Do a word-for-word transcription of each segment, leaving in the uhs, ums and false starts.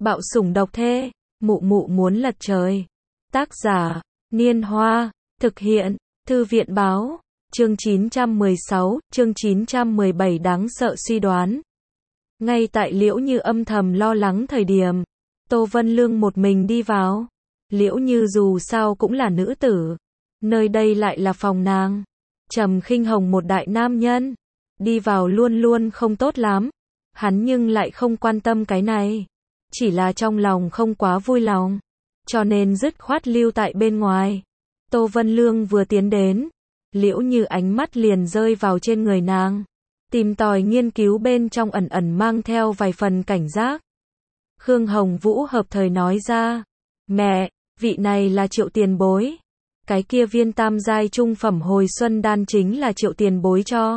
Bạo sủng độc thê, mụ mụ muốn lật trời. Tác giả, Niên Hoa, thực hiện, Thư viện Báo, chương chín trăm mười sáu, chương chín trăm mười bảy đáng sợ suy đoán. Ngay tại Liễu Như âm thầm lo lắng thời điểm, Tô Vân Lương một mình đi vào. Liễu Như dù sao cũng là nữ tử, nơi đây lại là phòng nàng. Trầm Khinh Hồng một đại nam nhân, đi vào luôn luôn không tốt lắm. Hắn nhưng lại không quan tâm cái này, chỉ là trong lòng không quá vui lòng, cho nên dứt khoát lưu tại bên ngoài. Tô Vân Lương vừa tiến đến, Liễu Như ánh mắt liền rơi vào trên người nàng, tìm tòi nghiên cứu bên trong ẩn ẩn mang theo vài phần cảnh giác. Khương Hồng Vũ hợp thời nói ra, mẹ, vị này là Triệu tiền bối. Cái kia viên tam giai trung phẩm hồi xuân đan chính là Triệu tiền bối cho.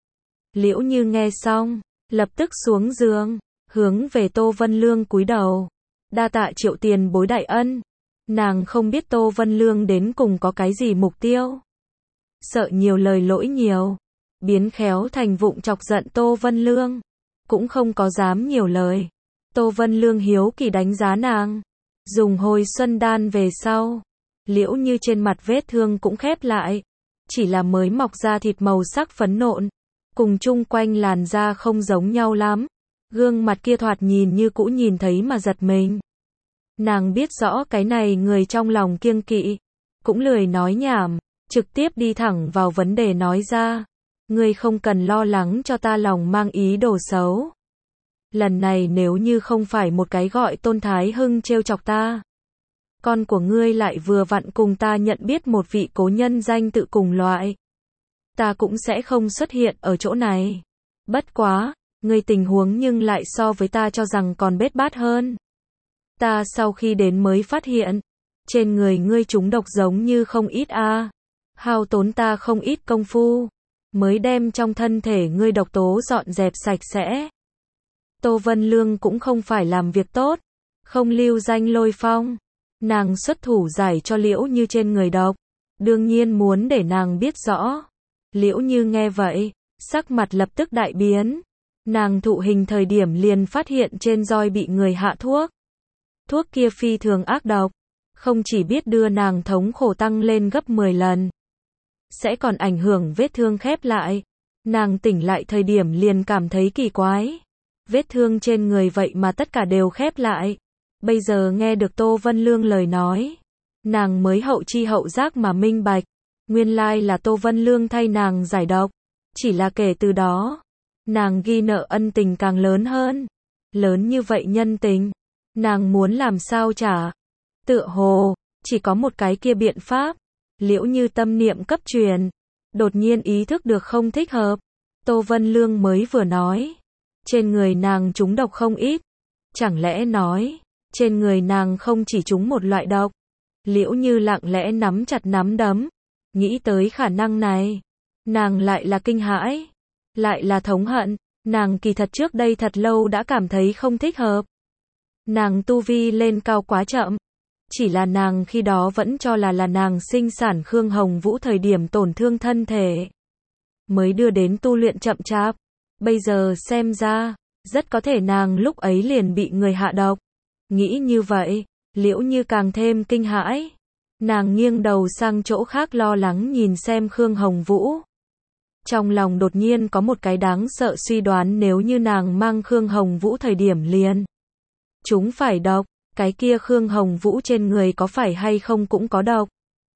Liễu Như nghe xong, lập tức xuống giường, hướng về Tô Vân Lương cúi đầu. Đa tạ Triệu tiền bối đại ân. Nàng không biết Tô Vân Lương đến cùng có cái gì mục tiêu. Sợ nhiều lời lỗi nhiều, biến khéo thành vụng chọc giận Tô Vân Lương. Cũng không có dám nhiều lời. Tô Vân Lương hiếu kỳ đánh giá nàng. Dùng hồi xuân đan về sau, Liễu Như trên mặt vết thương cũng khép lại. Chỉ là mới mọc ra thịt màu sắc phấn nộn, cùng chung quanh làn da không giống nhau lắm. Gương mặt kia thoạt nhìn như cũ nhìn thấy mà giật mình. Nàng biết rõ cái này người trong lòng kiêng kỵ, cũng lười nói nhảm, trực tiếp đi thẳng vào vấn đề nói ra. Ngươi không cần lo lắng cho ta lòng mang ý đồ xấu. Lần này nếu như không phải một cái gọi Tôn Thái Hưng trêu chọc ta, con của ngươi lại vừa vặn cùng ta nhận biết một vị cố nhân danh tự cùng loại, ta cũng sẽ không xuất hiện ở chỗ này. Bất quá, ngươi tình huống nhưng lại so với ta cho rằng còn bết bát hơn. Ta sau khi đến mới phát hiện, trên người ngươi trúng độc giống như không ít a, à. Hao tốn ta không ít công phu, mới đem trong thân thể ngươi độc tố dọn dẹp sạch sẽ. Tô Vân Lương cũng không phải làm việc tốt, không lưu danh lôi phong. Nàng xuất thủ giải cho Liễu Như trên người độc, đương nhiên muốn để nàng biết rõ. Liễu Như nghe vậy, sắc mặt lập tức đại biến. Nàng thụ hình thời điểm liền phát hiện trên roi bị người hạ thuốc. Thuốc kia phi thường ác độc, không chỉ biết đưa nàng thống khổ tăng lên gấp mười lần, sẽ còn ảnh hưởng vết thương khép lại. Nàng tỉnh lại thời điểm liền cảm thấy kỳ quái. Vết thương trên người vậy mà tất cả đều khép lại. Bây giờ nghe được Tô Vân Lương lời nói, nàng mới hậu chi hậu giác mà minh bạch. Nguyên lai là Tô Vân Lương thay nàng giải độc. Chỉ là kể từ đó, nàng ghi nợ ân tình càng lớn hơn. Lớn như vậy nhân tình, nàng muốn làm sao trả? Tựa hồ, chỉ có một cái kia biện pháp. Liễu Như tâm niệm cấp truyền, đột nhiên ý thức được không thích hợp. Tô Vân Lương mới vừa nói, trên người nàng trúng độc không ít. Chẳng lẽ nói, trên người nàng không chỉ trúng một loại độc? Liễu Như lặng lẽ nắm chặt nắm đấm, nghĩ tới khả năng này, nàng lại là kinh hãi, lại là thống hận. Nàng kỳ thật trước đây thật lâu đã cảm thấy không thích hợp. Nàng tu vi lên cao quá chậm, chỉ là nàng khi đó vẫn cho là là nàng sinh sản Khương Hồng Vũ thời điểm tổn thương thân thể, mới đưa đến tu luyện chậm chạp. Bây giờ xem ra, rất có thể nàng lúc ấy liền bị người hạ độc. Nghĩ như vậy, Liễu Như càng thêm kinh hãi. Nàng nghiêng đầu sang chỗ khác lo lắng nhìn xem Khương Hồng Vũ. Trong lòng đột nhiên có một cái đáng sợ suy đoán, nếu như nàng mang Khương Hồng Vũ thời điểm liền chúng phải độc, cái kia Khương Hồng Vũ trên người có phải hay không cũng có độc.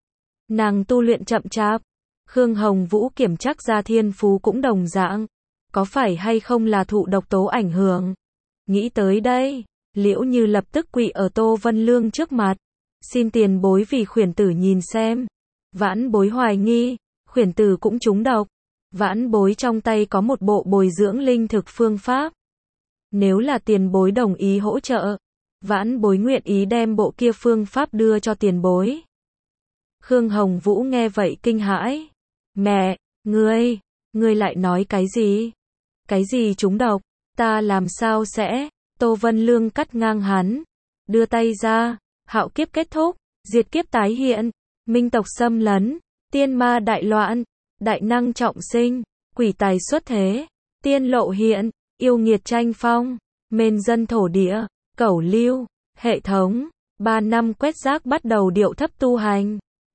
Nàng tu luyện chậm chạp, Khương Hồng Vũ kiểm chắc ra thiên phú cũng đồng dạng, có phải hay không là thụ độc tố ảnh hưởng. Nghĩ tới đây, Liễu Như lập tức quỳ ở Tô Vân Lương trước mặt, xin tiền bối vì khuyển tử nhìn xem. Vãn bối hoài nghi, khuyển tử cũng trúng độc. Vãn bối trong tay có một bộ bồi dưỡng linh thực phương pháp. Nếu là tiền bối đồng ý hỗ trợ, vãn bối nguyện ý đem bộ kia phương pháp đưa cho tiền bối. Khương Hồng Vũ nghe vậy kinh hãi. Mẹ, ngươi, ngươi lại nói cái gì? Cái gì trúng độc? Ta làm sao sẽ? Tô Vân Lương cắt ngang hắn, đưa tay ra. Hạo kiếp kết thúc, diệt kiếp tái hiện, minh tộc xâm lấn, tiên ma đại loạn, đại năng trọng sinh, quỷ tài xuất thế, tiên lộ hiện, yêu nghiệt tranh phong, mên dân thổ địa, Cẩu Lưu, hệ thống, ba năm quét rác bắt đầu điệu thấp tu hành.